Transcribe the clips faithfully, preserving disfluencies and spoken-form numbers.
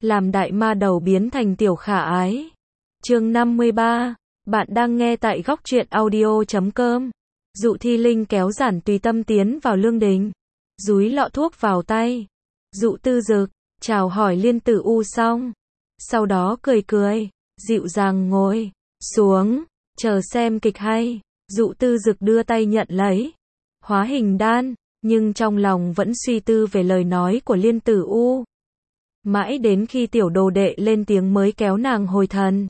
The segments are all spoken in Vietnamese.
làm đại ma đầu biến thành tiểu khả ái. Chương năm mươi ba, bạn đang nghe tại góc truyện audio chấm com. Dụ Thi Linh kéo Giản Tùy Tâm tiến vào lương đình, dúi lọ thuốc vào tay. Dụ Tư Dực chào hỏi Liên Tử U xong, sau đó cười cười, dịu dàng ngồi xuống, chờ xem kịch hay. Dụ Tư Dực đưa tay nhận lấy hóa hình đan, nhưng trong lòng vẫn suy tư về lời nói của Liên Tử U. Mãi đến khi tiểu đồ đệ lên tiếng mới kéo nàng hồi thần.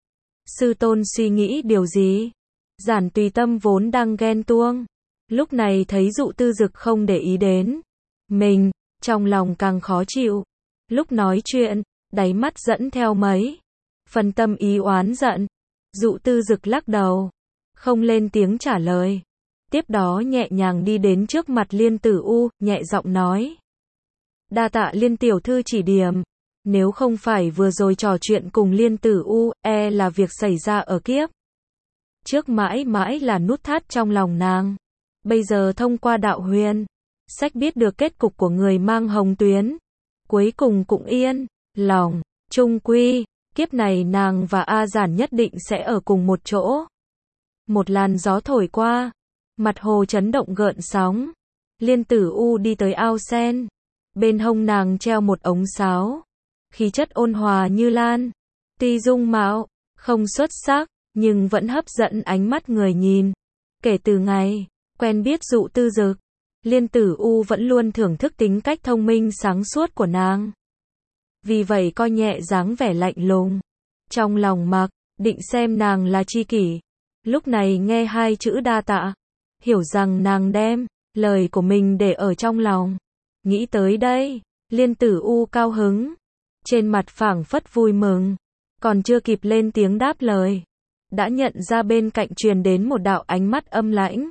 Sư tôn suy nghĩ điều gì? Giản Tùy Tâm vốn đang ghen tuông, lúc này thấy Dụ Tư Dực không để ý đến mình, trong lòng càng khó chịu. Lúc nói chuyện, đáy mắt dẫn theo mấy phần tâm ý oán giận. Dụ Tư Dực lắc đầu, không lên tiếng trả lời. Tiếp đó nhẹ nhàng đi đến trước mặt Liên Tử U, nhẹ giọng nói: đa tạ Liên tiểu thư chỉ điểm. Nếu không phải vừa rồi trò chuyện cùng Liên Tử U, e là việc xảy ra ở kiếp trước mãi mãi là nút thắt trong lòng nàng. Bây giờ thông qua đạo huyền sách biết được kết cục của người mang hồng tuyến, cuối cùng cũng yên lòng. Chung quy, kiếp này nàng và A Giản nhất định sẽ ở cùng một chỗ. Một làn gió thổi qua, mặt hồ chấn động gợn sóng. Liên Tử U đi tới ao sen, bên hông nàng treo một ống sáo, khí chất ôn hòa như lan. Tuy dung mạo không xuất sắc, nhưng vẫn hấp dẫn ánh mắt người nhìn. Kể từ ngày quen biết Dụ Tư Dực, Liên Tử U vẫn luôn thưởng thức tính cách thông minh sáng suốt của nàng. Vì vậy coi nhẹ dáng vẻ lạnh lùng. Trong lòng mặc định xem nàng là tri kỷ. Lúc này nghe hai chữ đa tạ, hiểu rằng nàng đem lời của mình để ở trong lòng. Nghĩ tới đây, Liên Tử U cao hứng, trên mặt phảng phất vui mừng. Còn chưa kịp lên tiếng đáp lời, đã nhận ra bên cạnh truyền đến một đạo ánh mắt âm lãnh.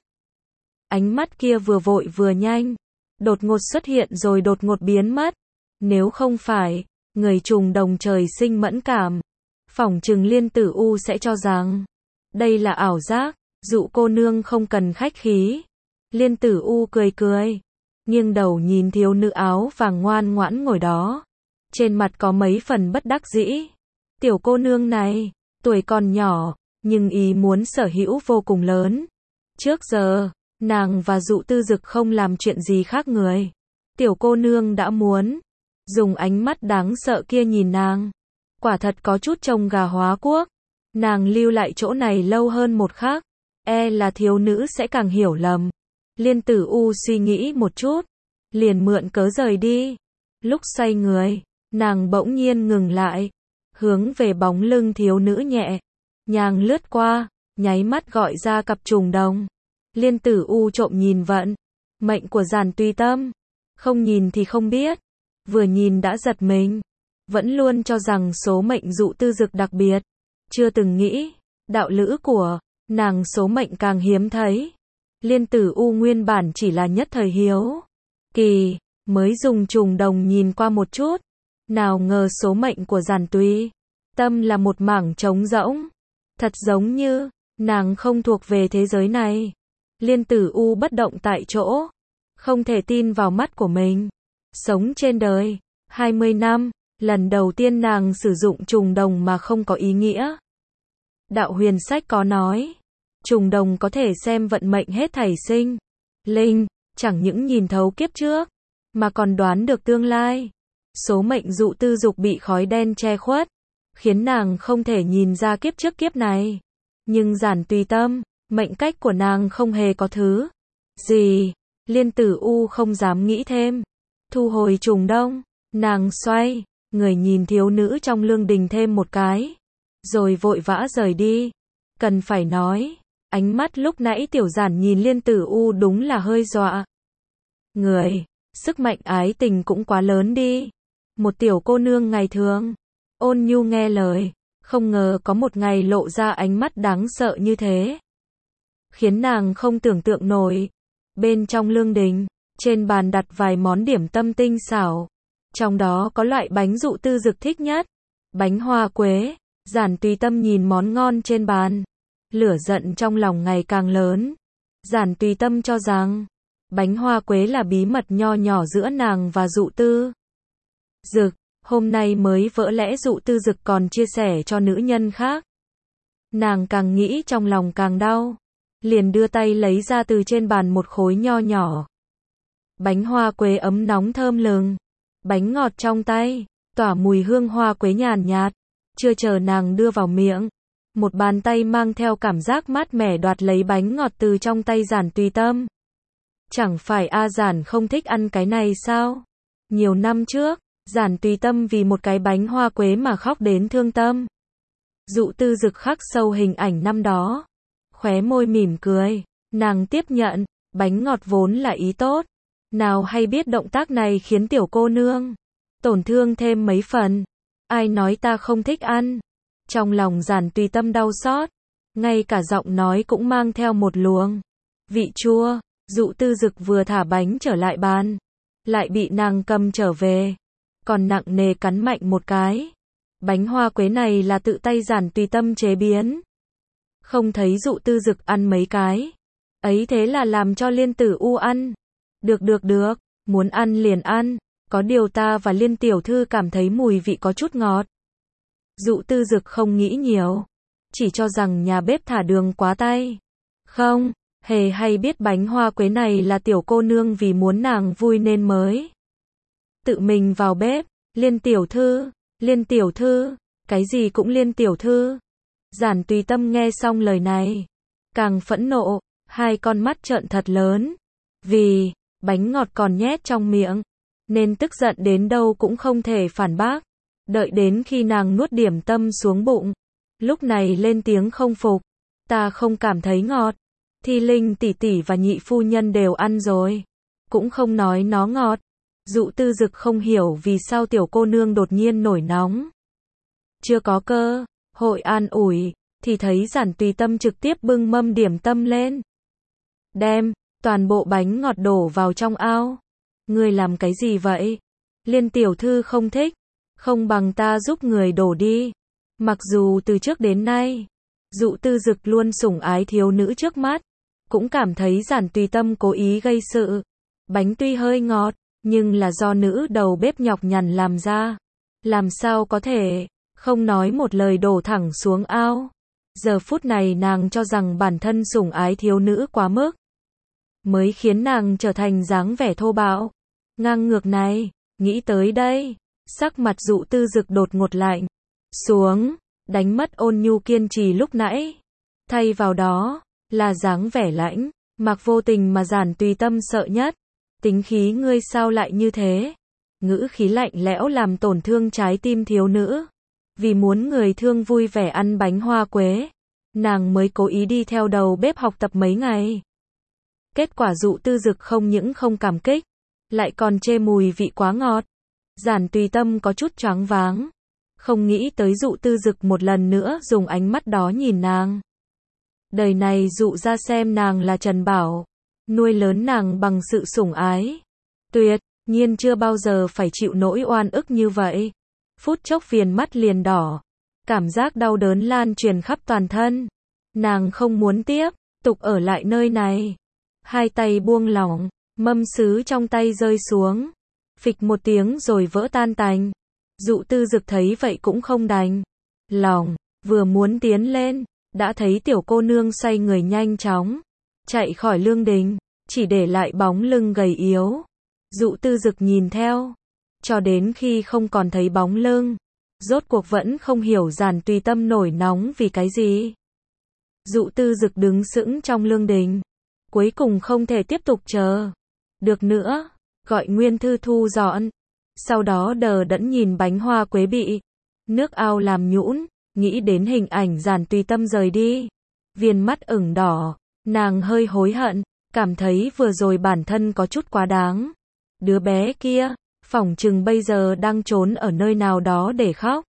Ánh mắt kia vừa vội vừa nhanh, đột ngột xuất hiện rồi đột ngột biến mất. Nếu không phải người trùng đồng trời sinh mẫn cảm, phỏng chừng Liên Tử U sẽ cho rằng đây là ảo giác. Dụ cô nương không cần khách khí. Liên Tử U cười cười, nghiêng đầu nhìn thiếu nữ áo vàng ngoan ngoãn ngồi đó, trên mặt có mấy phần bất đắc dĩ. Tiểu cô nương này, tuổi còn nhỏ, nhưng ý muốn sở hữu vô cùng lớn. Trước giờ, nàng và Dụ Tư Dực không làm chuyện gì khác người. Tiểu cô nương đã muốn dùng ánh mắt đáng sợ kia nhìn nàng, quả thật có chút trông gà hóa quốc. Nàng lưu lại chỗ này lâu hơn một khắc, e là thiếu nữ sẽ càng hiểu lầm. Liên Tử U suy nghĩ một chút, liền mượn cớ rời đi. Lúc xoay người, nàng bỗng nhiên ngừng lại, hướng về bóng lưng thiếu nữ nhẹ nhàng lướt qua, nháy mắt gọi ra cặp trùng đồng. Liên Tử U trộm nhìn vận mệnh của Giản Tùy Tâm, không nhìn thì không biết, vừa nhìn đã giật mình. Vẫn luôn cho rằng số mệnh Dụ Tư Dực đặc biệt, chưa từng nghĩ đạo lữ của nàng số mệnh càng hiếm thấy. Liên Tử U nguyên bản chỉ là nhất thời hiếu kỳ, mới dùng trùng đồng nhìn qua một chút. Nào ngờ số mệnh của Giản Tùy Tâm là một mảng trống rỗng, thật giống như nàng không thuộc về thế giới này. Liên Tử U bất động tại chỗ, không thể tin vào mắt của mình. Sống trên đời hai mươi năm, lần đầu tiên nàng sử dụng trùng đồng mà không có ý nghĩa. Đạo huyền sách có nói, trùng đồng có thể xem vận mệnh hết thảy sinh linh, chẳng những nhìn thấu kiếp trước, mà còn đoán được tương lai. Số mệnh Dụ Tư Dục bị khói đen che khuất, khiến nàng không thể nhìn ra kiếp trước kiếp này. Nhưng Giản Tùy Tâm, mệnh cách của nàng không hề có thứ gì. Liên Tử U không dám nghĩ thêm, thu hồi trùng đông, nàng xoay người nhìn thiếu nữ trong lương đình thêm một cái, rồi vội vã rời đi. Cần phải nói, ánh mắt lúc nãy tiểu Giản nhìn Liên Tử U đúng là hơi dọa người. Sức mạnh ái tình cũng quá lớn đi. Một tiểu cô nương ngày thường ôn nhu nghe lời, không ngờ có một ngày lộ ra ánh mắt đáng sợ như thế, khiến nàng không tưởng tượng nổi. Bên trong lương đình, trên bàn đặt vài món điểm tâm tinh xảo, trong đó có loại bánh Dụ Tư Dực thích nhất, bánh hoa quế. Giản Tùy Tâm nhìn món ngon trên bàn, lửa giận trong lòng ngày càng lớn. Giản Tùy Tâm cho rằng bánh hoa quế là bí mật nho nhỏ giữa nàng và Dụ Tư Dực. Hôm nay mới vỡ lẽ Dụ Tư Dực còn chia sẻ cho nữ nhân khác. Nàng càng nghĩ trong lòng càng đau. Liền đưa tay lấy ra từ trên bàn một khối nho nhỏ. Bánh hoa quế ấm nóng thơm lừng. Bánh ngọt trong tay, tỏa mùi hương hoa quế nhàn nhạt. Chưa chờ nàng đưa vào miệng, một bàn tay mang theo cảm giác mát mẻ đoạt lấy bánh ngọt từ trong tay Giản Tùy Tâm. Chẳng phải A Giản không thích ăn cái này sao? Nhiều năm trước, Giản Tùy Tâm vì một cái bánh hoa quế mà khóc đến thương tâm. Dụ Tư Dực khắc sâu hình ảnh năm đó. Khóe môi mỉm cười, nàng tiếp nhận, bánh ngọt vốn là ý tốt. Nào hay biết động tác này khiến tiểu cô nương tổn thương thêm mấy phần. Ai nói ta không thích ăn? Trong lòng Giản Tùy Tâm đau xót, ngay cả giọng nói cũng mang theo một luồng vị chua. Dụ Tư Dực vừa thả bánh trở lại bàn, lại bị nàng cầm trở về, còn nặng nề cắn mạnh một cái. Bánh hoa quế này là tự tay Giản Tùy Tâm chế biến. Không thấy Dụ Tư Dực ăn mấy cái, ấy thế là làm cho Liên Tử U ăn. Được được được, muốn ăn liền ăn, có điều ta và Liên tiểu thư cảm thấy mùi vị có chút ngọt. Dụ Tư Dực không nghĩ nhiều, chỉ cho rằng nhà bếp thả đường quá tay. Không, hề hay biết bánh hoa quế này là tiểu cô nương vì muốn nàng vui nên mới tự mình vào bếp. Liên tiểu thư, Liên tiểu thư, cái gì cũng Liên tiểu thư. Giản Tùy Tâm nghe xong lời này, càng phẫn nộ, hai con mắt trợn thật lớn. Vì bánh ngọt còn nhét trong miệng, nên tức giận đến đâu cũng không thể phản bác. Đợi đến khi nàng nuốt điểm tâm xuống bụng, lúc này lên tiếng không phục. Ta không cảm thấy ngọt. Thi Linh tỷ tỷ và nhị phu nhân đều ăn rồi, cũng không nói nó ngọt. Dụ Tư Dực không hiểu vì sao tiểu cô nương đột nhiên nổi nóng. Chưa có cơ hội an ủi, thì thấy Giản Tùy Tâm trực tiếp bưng mâm điểm tâm lên. Đem toàn bộ bánh ngọt đổ vào trong ao. Ngươi làm cái gì vậy? Liên tiểu thư không thích, không bằng ta giúp người đổ đi. Mặc dù từ trước đến nay, Dụ Tư Dực luôn sủng ái thiếu nữ trước mắt, cũng cảm thấy Giản Tùy Tâm cố ý gây sự. Bánh tuy hơi ngọt, nhưng là do nữ đầu bếp nhọc nhằn làm ra. Làm sao có thể, không nói một lời đổ thẳng xuống ao. Giờ phút này nàng cho rằng bản thân sủng ái thiếu nữ quá mức, mới khiến nàng trở thành dáng vẻ thô bạo, ngang ngược này. Nghĩ tới đây, sắc mặt Dụ Tư Dực đột ngột lạnh xuống, đánh mất ôn nhu kiên trì lúc nãy. Thay vào đó, là dáng vẻ lãnh, mặc vô tình mà Giản Tùy Tâm sợ nhất. Tính khí ngươi sao lại như thế? Ngữ khí lạnh lẽo làm tổn thương trái tim thiếu nữ. Vì muốn người thương vui vẻ ăn bánh hoa quế, nàng mới cố ý đi theo đầu bếp học tập mấy ngày. Kết quả Dụ Tư Dực không những không cảm kích, lại còn chê mùi vị quá ngọt. Giản Tùy Tâm có chút choáng váng, không nghĩ tới Dụ Tư Dực một lần nữa dùng ánh mắt đó nhìn nàng. Đời này Dụ ra xem nàng là Trần Bảo, nuôi lớn nàng bằng sự sủng ái. Tuyệt nhiên chưa bao giờ phải chịu nỗi oan ức như vậy. Phút chốc viền mắt liền đỏ, cảm giác đau đớn lan truyền khắp toàn thân. Nàng không muốn tiếp tục ở lại nơi này. Hai tay buông lỏng, mâm sứ trong tay rơi xuống, phịch một tiếng rồi vỡ tan tành. Dụ Tư Dực thấy vậy cũng không đành lòng, vừa muốn tiến lên, đã thấy tiểu cô nương xoay người nhanh chóng chạy khỏi lương đình, chỉ để lại bóng lưng gầy yếu. Dụ Tư Dực nhìn theo, cho đến khi không còn thấy bóng lưng, rốt cuộc vẫn không hiểu Giản Tùy Tâm nổi nóng vì cái gì. Dụ Tư Dực đứng sững trong lương đình, cuối cùng không thể tiếp tục chờ được nữa, gọi Nguyên Thư thu dọn. Sau đó đờ đẫn nhìn bánh hoa quế bị nước ao làm nhũn, nghĩ đến hình ảnh Giản Tùy Tâm rời đi, viền mắt ửng đỏ, nàng hơi hối hận, cảm thấy vừa rồi bản thân có chút quá đáng. Đứa bé kia, phỏng chừng bây giờ đang trốn ở nơi nào đó để khóc.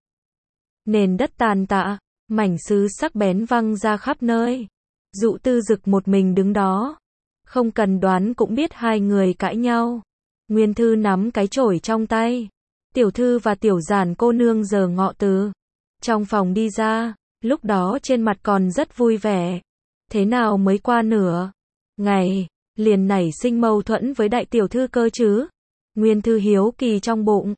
Nền đất tàn tạ, mảnh sứ sắc bén văng ra khắp nơi. Dụ Tư Dực một mình đứng đó, không cần đoán cũng biết hai người cãi nhau. Nguyên Thư nắm cái chổi trong tay, tiểu thư và tiểu Giản cô nương giờ ngọ từ trong phòng đi ra, lúc đó trên mặt còn rất vui vẻ. Thế nào mới qua nửa ngày, liền nảy sinh mâu thuẫn với đại tiểu thư cơ chứ? Nguyên Thư hiếu kỳ trong bụng,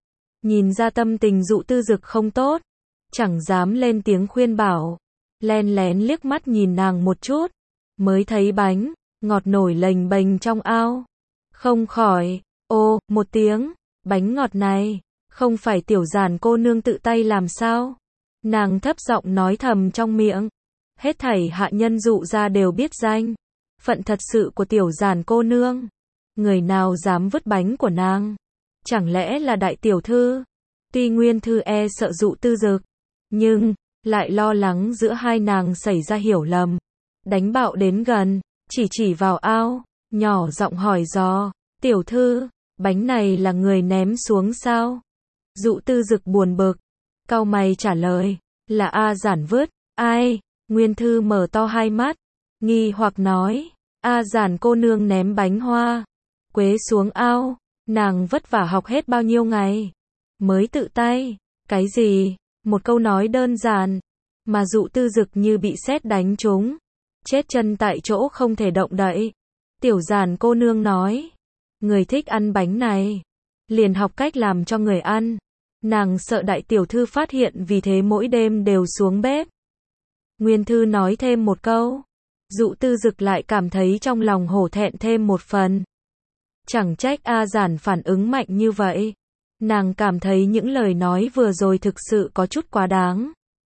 Nhìn ra tâm tình Dụ Tư Dực không tốt, chẳng dám lên tiếng khuyên bảo, len lén liếc mắt nhìn nàng một chút, mới thấy bánh ngọt nổi lềnh bềnh trong ao, không khỏi ô một tiếng, bánh ngọt này không phải Tiểu Giản cô nương tự tay làm sao? Nàng thấp giọng nói thầm trong miệng, hết thảy hạ nhân Dụ gia đều biết danh phận thật sự của Tiểu Giản cô nương, người nào dám vứt bánh của nàng? Chẳng lẽ là đại tiểu thư? Tuy Nguyên Thư e sợ Dụ Tư Dực, nhưng lại lo lắng giữa hai nàng xảy ra hiểu lầm, đánh bạo đến gần, chỉ chỉ vào ao, nhỏ giọng hỏi dò, tiểu thư, bánh này là người ném xuống sao? Dụ Tư Dực buồn bực, cau mày trả lời, là A Giản vứt. Ai? Nguyên Thư mở to hai mắt, nghi hoặc nói, A Giản cô nương ném bánh hoa quế xuống ao, nàng vất vả học hết bao nhiêu ngày mới tự tay. Cái gì? Một câu nói đơn giản mà Dụ Tư Dực như bị sét đánh trúng, chết chân tại chỗ không thể động đậy. Tiểu Giản cô nương nói, người thích ăn bánh này, liền học cách làm cho người ăn. Nàng sợ đại tiểu thư phát hiện, vì thế mỗi đêm đều xuống bếp. Nguyên Thư nói thêm một câu, Dụ Tư Dực lại cảm thấy trong lòng hổ thẹn thêm một phần. Chẳng trách A Giản phản ứng mạnh như vậy. Nàng cảm thấy những lời nói vừa rồi thực sự có chút quá đáng.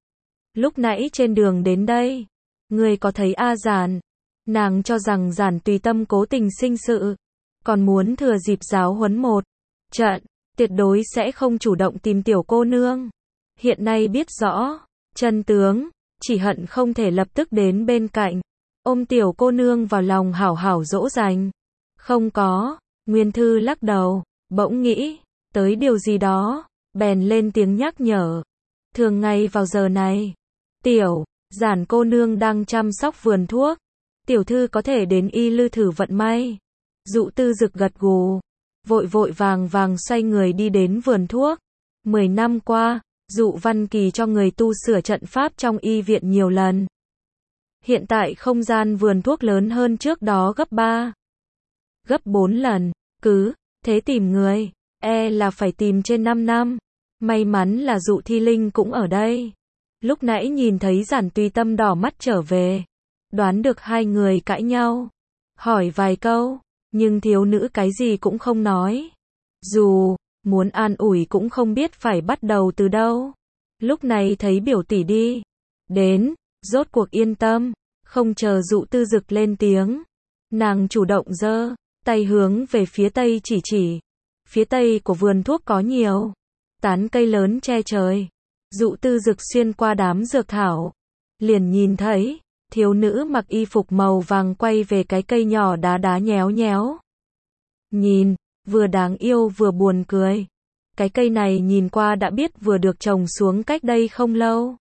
Lúc nãy trên đường đến đây, ngươi có thấy A Giản? Nàng cho rằng Giản Tùy Tâm cố tình sinh sự, còn muốn thừa dịp giáo huấn một trận, tuyệt đối sẽ không chủ động tìm tiểu cô nương. Hiện nay biết rõ chân tướng, chỉ hận không thể lập tức đến bên cạnh, ôm tiểu cô nương vào lòng hảo hảo dỗ dành. Không có, Nguyên Thư lắc đầu, bỗng nghĩ tới điều gì đó, bèn lên tiếng nhắc nhở. Thường ngày vào giờ này, Tiểu Giản cô nương đang chăm sóc vườn thuốc, tiểu thư có thể đến y lư thử vận may. Dụ Tư Dực gật gù, vội vội vàng vàng xoay người đi đến vườn thuốc. Mười năm qua, Dụ Văn Kỳ cho người tu sửa trận pháp trong y viện nhiều lần. Hiện tại không gian vườn thuốc lớn hơn trước đó gấp ba, gấp bốn lần, cứ thế tìm người, e là phải tìm trên năm năm. May mắn là Dụ Thi Linh cũng ở đây. Lúc nãy nhìn thấy Giản Tùy Tâm đỏ mắt trở về, đoán được hai người cãi nhau, hỏi vài câu, nhưng thiếu nữ cái gì cũng không nói. Dù muốn an ủi cũng không biết phải bắt đầu từ đâu. Lúc này thấy biểu tỷ đi đến, rốt cuộc yên tâm, không chờ Dụ Tư Dực lên tiếng, nàng chủ động giơ tay hướng về phía tây chỉ chỉ. Phía tây của vườn thuốc có nhiều tán cây lớn che trời. Dụ Tư Dực xuyên qua đám dược thảo, liền nhìn thấy thiếu nữ mặc y phục màu vàng quay về cái cây nhỏ đá đá nhéo nhéo. Nhìn, vừa đáng yêu vừa buồn cười. Cái cây này nhìn qua đã biết vừa được trồng xuống cách đây không lâu.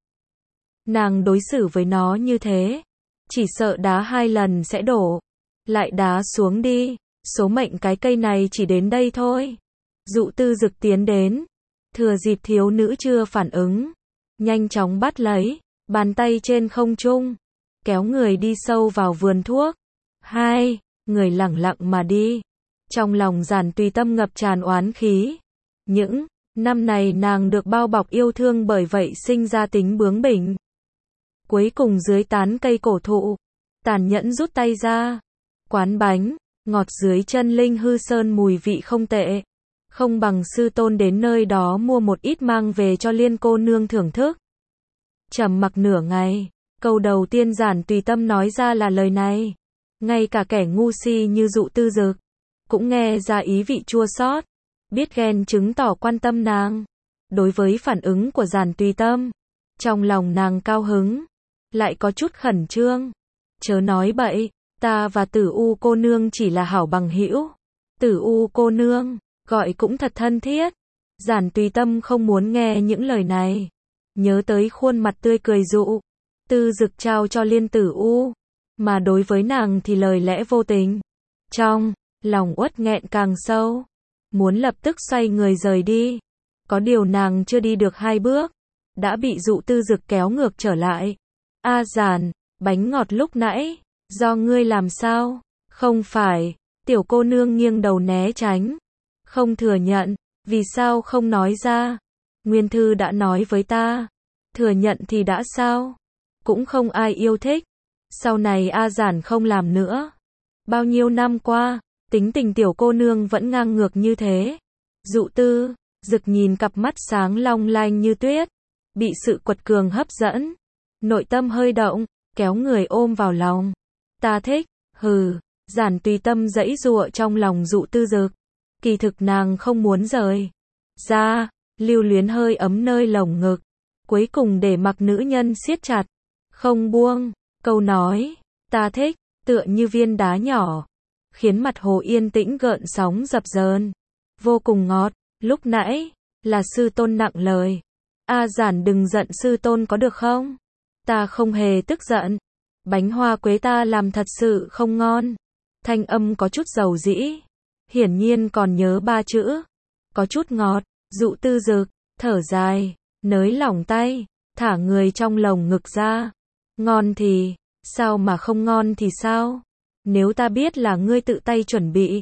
Nàng đối xử với nó như thế, chỉ sợ đá hai lần sẽ đổ, lại đá xuống đi. Số mệnh cái cây này chỉ đến đây thôi. Dụ Tư Dực tiến đến, thừa dịp thiếu nữ chưa phản ứng, nhanh chóng bắt lấy, bàn tay trên không trung, kéo người đi sâu vào vườn thuốc. Hai người lẳng lặng mà đi. Trong lòng Giản Tùy Tâm ngập tràn oán khí. Những năm này nàng được bao bọc yêu thương, bởi vậy sinh ra tính bướng bỉnh. Cuối cùng dưới tán cây cổ thụ, tàn nhẫn rút tay ra. Quán bánh ngọt dưới chân Linh Hư Sơn mùi vị không tệ. Không bằng sư tôn đến nơi đó mua một ít mang về cho Liên cô nương thưởng thức. Trầm mặc nửa ngày, câu đầu tiên Giản Tùy Tâm nói ra là lời này. Ngay cả kẻ ngu si như Dụ Tư Dực cũng nghe ra ý vị chua xót, biết ghen chứng tỏ quan tâm nàng. Đối với phản ứng của Giản Tùy Tâm, trong lòng nàng cao hứng, lại có chút khẩn trương. Chớ nói bậy, ta và Tử U cô nương chỉ là hảo bằng hữu. Tử U cô nương, gọi cũng thật thân thiết. Giản Tùy Tâm không muốn nghe những lời này, nhớ tới khuôn mặt tươi cười Dụ Tư Dực trao cho Liên Tử U, mà đối với nàng thì lời lẽ vô tình. Trong lòng uất nghẹn càng sâu, muốn lập tức xoay người rời đi. Có điều nàng chưa đi được hai bước, đã bị Dụ Tư Dực kéo ngược trở lại. A Giản, bánh ngọt lúc nãy, do ngươi làm sao? Không phải. Tiểu cô nương nghiêng đầu né tránh, không thừa nhận. Vì sao không nói ra? Nguyên Thư đã nói với ta. Thừa nhận thì đã sao? Cũng không ai yêu thích. Sau này A Giản không làm nữa. Bao nhiêu năm qua, tính tình tiểu cô nương vẫn ngang ngược như thế. Dụ Tư Dực nhìn cặp mắt sáng long lanh như tuyết, bị sự quật cường hấp dẫn, nội tâm hơi động, kéo người ôm vào lòng. Ta thích, hừ, Giản Tùy Tâm giãy giụa trong lòng Dụ Tư Dực. Kỳ thực nàng không muốn rời ra, lưu luyến hơi ấm nơi lồng ngực, cuối cùng để mặc nữ nhân siết chặt, không buông. Câu nói, ta thích, tựa như viên đá nhỏ, khiến mặt hồ yên tĩnh gợn sóng dập dờn, vô cùng ngọt. Lúc nãy, là sư tôn nặng lời. A Giản đừng giận sư tôn có được không? Ta không hề tức giận. Bánh hoa quế ta làm thật sự không ngon. Thanh âm có chút dầu dĩ. Hiển nhiên còn nhớ ba chữ. Có chút ngọt. Dụ Tư Dực thở dài, nới lỏng tay, thả người trong lồng ngực ra. Ngon thì, sao mà không ngon thì sao? Nếu ta biết là ngươi tự tay chuẩn bị,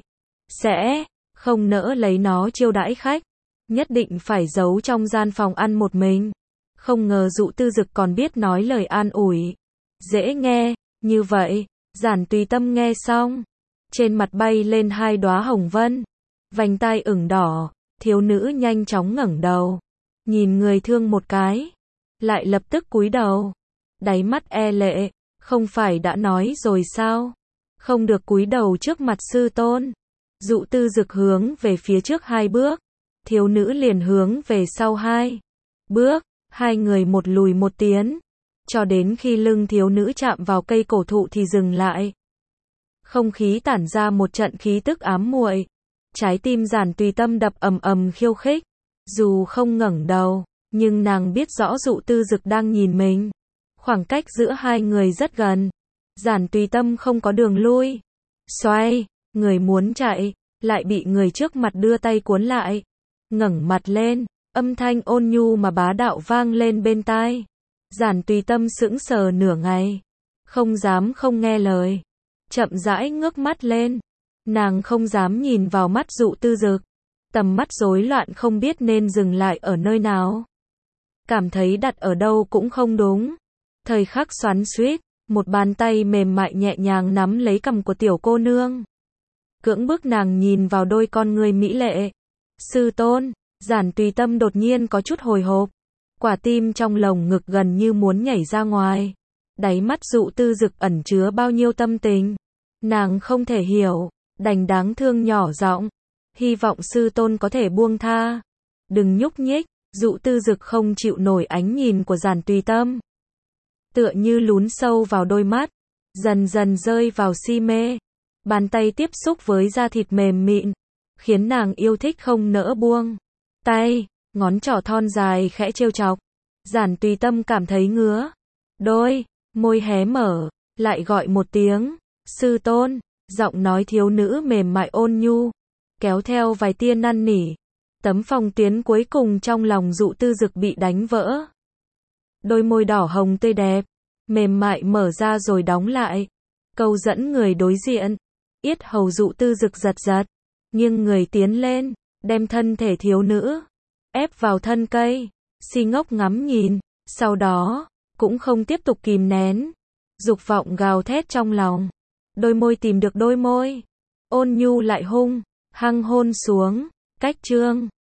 sẽ không nỡ lấy nó chiêu đãi khách, nhất định phải giấu trong gian phòng ăn một mình. Không ngờ Dụ Tư Dực còn biết nói lời an ủi, dễ nghe như vậy. Giản Tùy Tâm nghe xong, trên mặt bay lên hai đóa hồng vân, vành tai ửng đỏ. Thiếu nữ nhanh chóng ngẩng đầu, nhìn người thương một cái, lại lập tức cúi đầu, đáy mắt e lệ. Không phải đã nói rồi sao, không được cúi đầu trước mặt sư tôn. Dụ Tư Dực hướng về phía trước hai bước, thiếu nữ liền hướng về sau hai bước, hai người một lùi một tiến, cho đến khi lưng thiếu nữ chạm vào cây cổ thụ thì dừng lại. Không khí tản ra một trận khí tức ám muội, trái tim Giản Tùy Tâm đập ầm ầm khiêu khích. Dù không ngẩng đầu, nhưng nàng biết rõ Dụ Tư Dực đang nhìn mình. Khoảng cách giữa hai người rất gần. Giản Tùy Tâm không có đường lui. Xoay, người muốn chạy, lại bị người trước mặt đưa tay cuốn lại. Ngẩng mặt lên, âm thanh ôn nhu mà bá đạo vang lên bên tai. Giản Tùy Tâm sững sờ nửa ngày, không dám không nghe lời, chậm rãi ngước mắt lên. Nàng không dám nhìn vào mắt Dụ Tư Dực, tầm mắt rối loạn không biết nên dừng lại ở nơi nào. Cảm thấy đặt ở đâu cũng không đúng. Thời khắc xoắn xuýt, một bàn tay mềm mại nhẹ nhàng nắm lấy cằm của tiểu cô nương. Cưỡng bức nàng nhìn vào đôi con người mỹ lệ. Sư tôn, Giản Tùy Tâm đột nhiên có chút hồi hộp. Quả tim trong lồng ngực gần như muốn nhảy ra ngoài. Đáy mắt Dụ Tư Dực ẩn chứa bao nhiêu tâm tình. Nàng không thể hiểu, đành đáng thương nhỏ giọng, hy vọng sư tôn có thể buông tha. Đừng nhúc nhích. Dụ Tư Dực không chịu nổi ánh nhìn của Giản Tùy Tâm, tựa như lún sâu vào đôi mắt, dần dần rơi vào si mê. Bàn tay tiếp xúc với da thịt mềm mịn, khiến nàng yêu thích không nỡ buông tay, ngón trỏ thon dài khẽ trêu chọc. Giản Tùy Tâm cảm thấy ngứa, đôi môi hé mở, lại gọi một tiếng, sư tôn. Giọng nói thiếu nữ mềm mại ôn nhu, kéo theo vài tia năn nỉ. Tấm phòng tuyến cuối cùng trong lòng Dụ Tư Dực bị đánh vỡ. Đôi môi đỏ hồng tươi đẹp, mềm mại mở ra rồi đóng lại, câu dẫn người đối diện. Yết hầu Dụ Tư Dực giật giật, nghiêng người tiến lên, đem thân thể thiếu nữ ép vào thân cây, si ngốc ngắm nhìn, sau đó cũng không tiếp tục kìm nén, dục vọng gào thét trong lòng. Đôi môi tìm được đôi môi, ôn nhu lại hung hăng hôn xuống. Cách chương